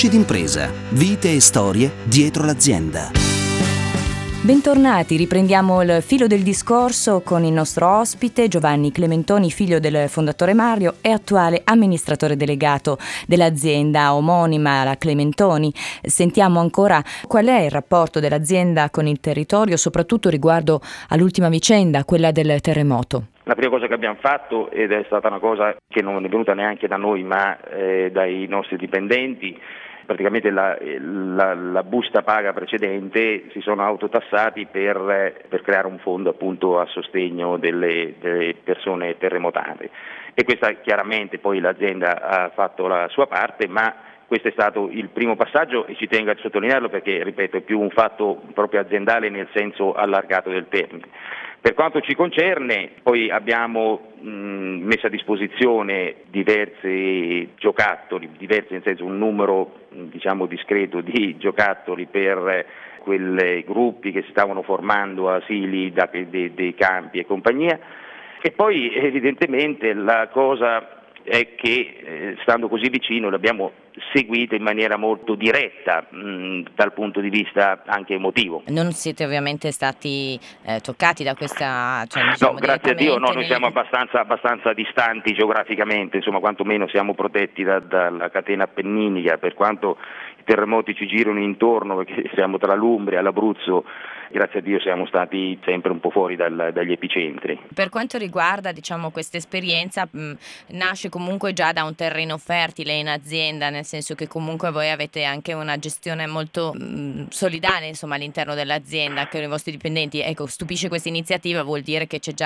Voci d'impresa, vite e storie dietro l'azienda. Bentornati, riprendiamo il filo del discorso con il nostro ospite Giovanni Clementoni, figlio del fondatore Mario e attuale amministratore delegato dell'azienda omonima, la Clementoni. Sentiamo ancora qual è il rapporto dell'azienda con il territorio, soprattutto riguardo all'ultima vicenda, quella del terremoto. La prima cosa che abbiamo fatto, ed è stata una cosa che non è venuta neanche da noi ma dai nostri dipendenti, praticamente la busta paga precedente si sono autotassati per creare un fondo appunto a sostegno delle persone terremotate, e questa chiaramente poi l'azienda ha fatto la sua parte, ma questo è stato il primo passaggio e ci tengo a sottolinearlo perché, ripeto, è più un fatto proprio aziendale nel senso allargato del termine. Per quanto ci concerne, poi abbiamo messo a disposizione diversi giocattoli, diversi nel senso un numero discreto di giocattoli per quei gruppi che si stavano formando, asili, dei campi e compagnia. E poi evidentemente la cosa è che stando così vicino l'abbiamo seguito in maniera molto diretta dal punto di vista anche emotivo. Non siete ovviamente stati toccati da questa, no, grazie a Dio, no, noi siamo abbastanza distanti geograficamente, insomma, quantomeno siamo protetti dalla catena appenninica, per quanto i terremoti ci girano intorno perché siamo tra l'Umbria e l'Abruzzo. Grazie a Dio siamo stati sempre un po' fuori dagli epicentri. Per quanto riguarda questa esperienza, nasce comunque già da un terreno fertile in azienda, nel senso che comunque voi avete anche una gestione molto solidale all'interno dell'azienda con i vostri dipendenti. Ecco, stupisce questa iniziativa, vuol dire che c'è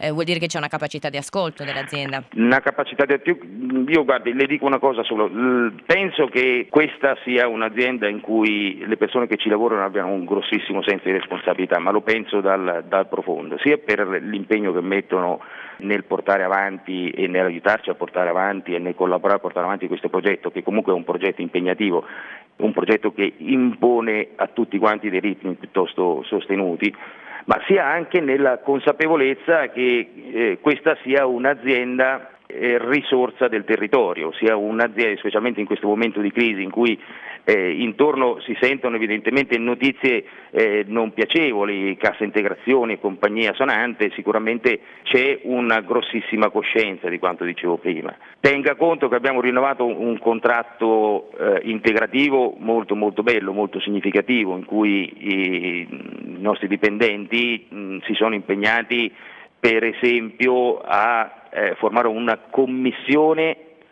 una capacità di ascolto dell'azienda. Una capacità di io guardi, le dico una cosa solo, penso che questa sia un'azienda in cui le persone che ci lavorano abbiano un grossissimo senso di responsabilità, ma lo penso dal profondo, sia per l'impegno che mettono nel portare avanti e nell'aiutarci a portare avanti e nel collaborare a portare avanti questo progetto, che comunque è un progetto impegnativo, un progetto che impone a tutti quanti dei ritmi piuttosto sostenuti, ma sia anche nella consapevolezza che questa sia un'azienda risorsa del territorio, sia un'azienda, specialmente in questo momento di crisi in cui intorno si sentono evidentemente notizie non piacevoli, cassa integrazione e compagnia sonante, sicuramente c'è una grossissima coscienza di quanto dicevo prima. Tenga conto che abbiamo rinnovato un contratto integrativo molto molto bello, molto significativo, in cui i nostri dipendenti si sono impegnati per esempio a formare una commissione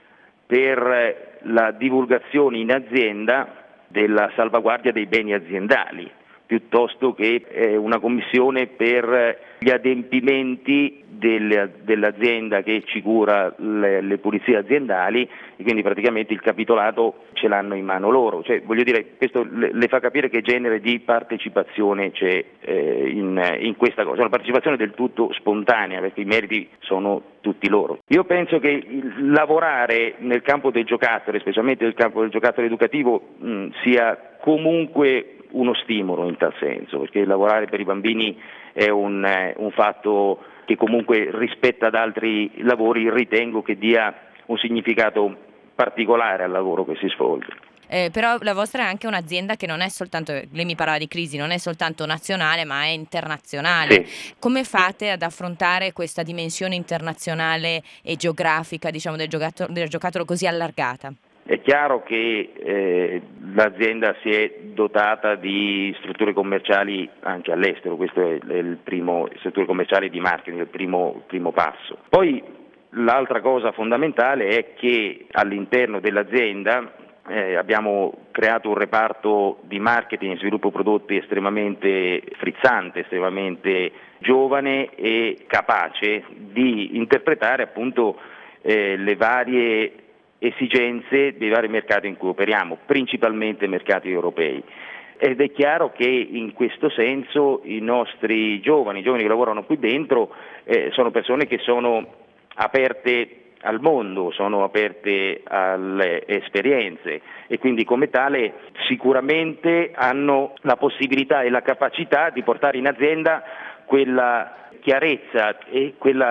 per la divulgazione in azienda della salvaguardia dei beni aziendali, piuttosto che una commissione per gli adempimenti dell'azienda che ci cura le pulizie aziendali, e quindi praticamente il capitolato ce l'hanno in mano loro. Voglio dire, questo le fa capire che genere di partecipazione c'è in questa cosa, una partecipazione del tutto spontanea, perché i meriti sono tutti loro. Io penso che lavorare nel campo del giocattolo, specialmente nel campo del giocattolo educativo, sia comunque uno stimolo in tal senso, perché lavorare per i bambini è un fatto che comunque rispetto ad altri lavori ritengo che dia un significato particolare al lavoro che si svolge. Però la vostra è anche un'azienda che non è soltanto, lei mi parlava di crisi, non è soltanto nazionale ma è internazionale. Sì. Come fate ad affrontare questa dimensione internazionale e geografica del giocattolo così allargata? È chiaro che l'azienda si è dotata di strutture commerciali anche all'estero, questo è il primo, strutture commerciali di marketing, il primo passo. Poi l'altra cosa fondamentale è che all'interno dell'azienda abbiamo creato un reparto di marketing e sviluppo prodotti estremamente frizzante, estremamente giovane e capace di interpretare appunto le varie esigenze dei vari mercati in cui operiamo, principalmente mercati europei. Ed è chiaro che in questo senso i nostri giovani che lavorano qui dentro sono persone che sono aperte al mondo, sono aperte alle esperienze e quindi come tale sicuramente hanno la possibilità e la capacità di portare in azienda quella chiarezza e quella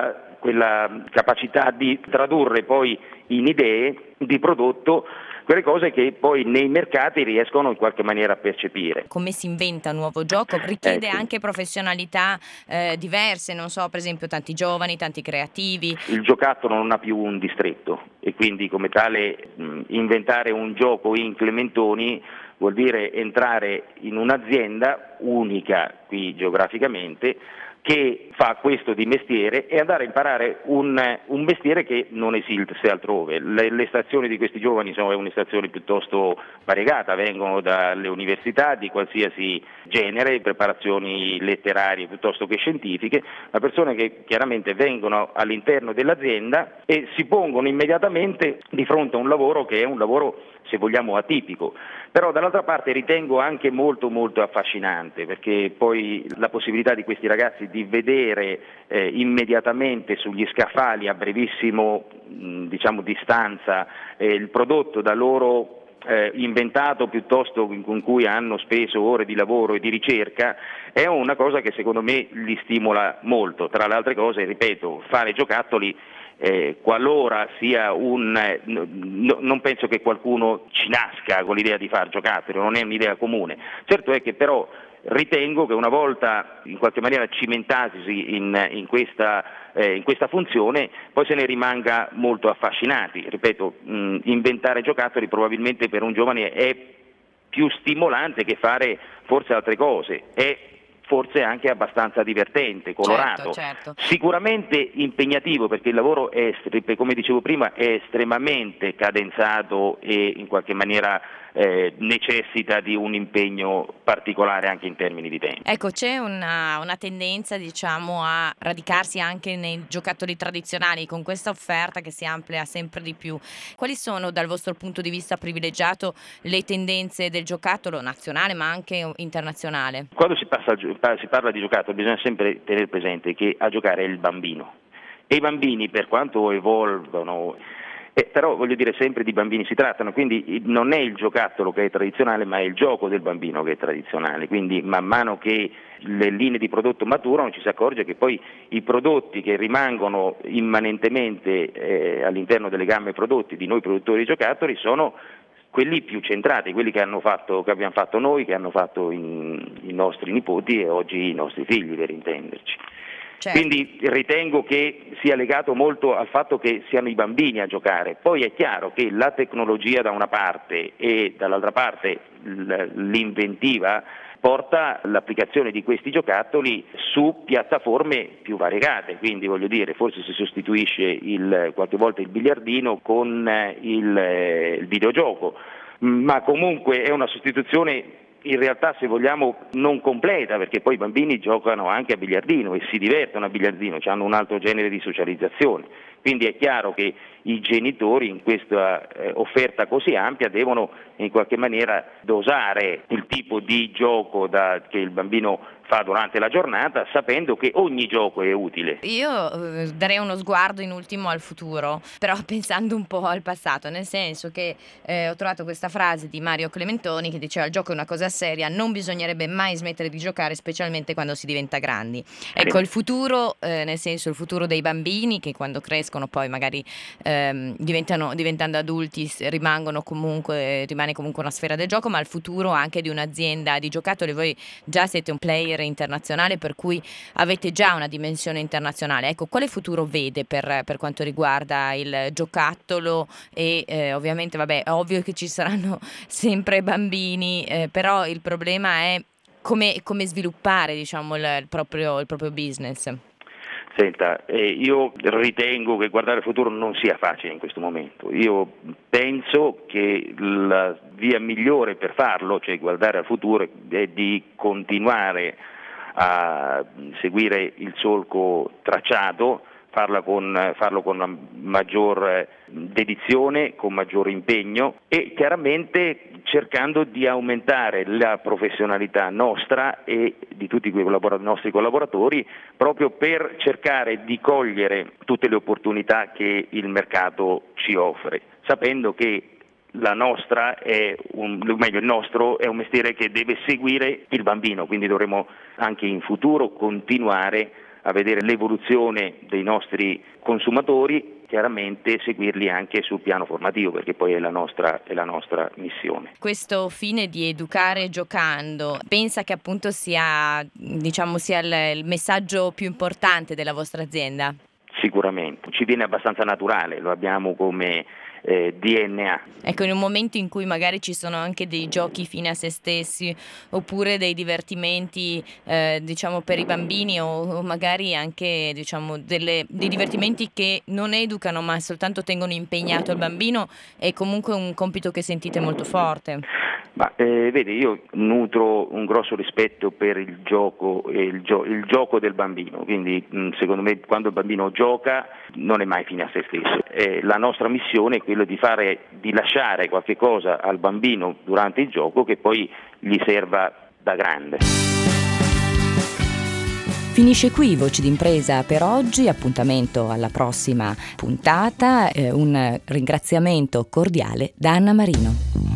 quella capacità di tradurre poi in idee di prodotto quelle cose che poi nei mercati riescono in qualche maniera a percepire. Come si inventa un nuovo gioco? Richiede Ecco. anche professionalità diverse, non so, per esempio tanti giovani, tanti creativi. Il giocattolo non ha più un distretto e quindi come tale inventare un gioco in Clementoni vuol dire entrare in un'azienda unica qui geograficamente che fa questo di mestiere e andare a imparare un mestiere che non esiste altrove. Le stazioni di questi giovani sono una stazione piuttosto variegata, vengono dalle università di qualsiasi genere, preparazioni letterarie piuttosto che scientifiche, ma persone che chiaramente vengono all'interno dell'azienda e si pongono immediatamente di fronte a un lavoro che è un lavoro, se vogliamo, atipico. Però dall'altra parte ritengo anche molto molto affascinante, perché poi la possibilità di questi ragazzi di vedere immediatamente sugli scaffali a brevissimo distanza il prodotto da loro inventato piuttosto con cui hanno speso ore di lavoro e di ricerca è una cosa che secondo me li stimola molto. Tra le altre cose, ripeto, fare giocattoli qualora sia non penso che qualcuno ci nasca con l'idea di far giocattoli, non è un'idea comune. Certo è che però ritengo che una volta in qualche maniera cimentatisi in questa funzione poi se ne rimanga molto affascinati. Ripeto, inventare giocattoli probabilmente per un giovane è più stimolante che fare forse altre cose, è forse anche abbastanza divertente, colorato, Certo. Sicuramente impegnativo perché il lavoro è, come dicevo prima, è estremamente cadenzato e in qualche maniera necessita di un impegno particolare anche in termini di tempo. Ecco, c'è una tendenza, diciamo, a radicarsi anche nei giocattoli tradizionali con questa offerta che si amplia sempre di più. Quali sono, dal vostro punto di vista privilegiato, le tendenze del giocattolo nazionale ma anche internazionale? Quando si parla di giocattolo bisogna sempre tenere presente che a giocare è il bambino e i bambini, per quanto evolvono, però voglio dire sempre di bambini si trattano, quindi non è il giocattolo che è tradizionale ma è il gioco del bambino che è tradizionale, quindi man mano che le linee di prodotto maturano ci si accorge che poi i prodotti che rimangono immanentemente all'interno delle gamme prodotti di noi produttori di giocattoli sono quelli più centrati, quelli che abbiamo fatto noi, che hanno fatto i nostri nipoti e oggi i nostri figli, per intenderci. Certo. Quindi ritengo che sia legato molto al fatto che siano i bambini a giocare. Poi è chiaro che la tecnologia da una parte e dall'altra parte l'inventiva porta l'applicazione di questi giocattoli su piattaforme più variegate, quindi voglio dire, forse si sostituisce qualche volta il biliardino con il videogioco, ma comunque è una sostituzione in realtà, se vogliamo, non completa, perché poi i bambini giocano anche a biliardino e si divertono a biliardino, hanno un altro genere di socializzazione. Quindi è chiaro che i genitori in questa offerta così ampia devono in qualche maniera dosare il tipo di gioco che il bambino fa durante la giornata, sapendo che ogni gioco è utile. Io darei uno sguardo in ultimo al futuro, però pensando un po' al passato, nel senso che ho trovato questa frase di Mario Clementoni che diceva: il gioco è una cosa seria, non bisognerebbe mai smettere di giocare, specialmente quando si diventa grandi. Ecco, il futuro, nel senso il futuro dei bambini che quando crescono poi magari diventando adulti rimane comunque una sfera del gioco, ma il futuro anche di un'azienda di giocattoli. Voi già siete un player internazionale, per cui avete già una dimensione internazionale. Ecco, quale futuro vede per quanto riguarda il giocattolo e ovviamente vabbè, è ovvio che ci saranno sempre bambini, però il problema è come sviluppare, diciamo, il proprio business. Senta, io ritengo che guardare al futuro non sia facile in questo momento. Io penso che la via migliore per farlo, cioè guardare al futuro, è di continuare a seguire il solco tracciato, farlo con una maggior dedizione, con maggior impegno e chiaramente cercando di aumentare la professionalità nostra e di tutti quei nostri collaboratori proprio per cercare di cogliere tutte le opportunità che il mercato ci offre, sapendo che il nostro è un mestiere che deve seguire il bambino, quindi dovremo anche in futuro continuare a vedere l'evoluzione dei nostri consumatori, chiaramente seguirli anche sul piano formativo, perché poi è la nostra missione. Questo fine di educare giocando, pensa che appunto sia il messaggio più importante della vostra azienda? Sicuramente, ci viene abbastanza naturale, lo abbiamo come DNA. Ecco, in un momento in cui magari ci sono anche dei giochi fine a se stessi, oppure dei divertimenti per i bambini, o magari anche dei divertimenti che non educano ma soltanto tengono impegnato il bambino, è comunque un compito che sentite molto forte. Ma vedi, io nutro un grosso rispetto per il gioco e il gioco del bambino, quindi secondo me quando il bambino gioca non è mai fine a se stesso. La nostra missione è quella di lasciare qualche cosa al bambino durante il gioco che poi gli serva da grande. Finisce qui Voci d'impresa per oggi, appuntamento alla prossima puntata, un ringraziamento cordiale da Anna Marino.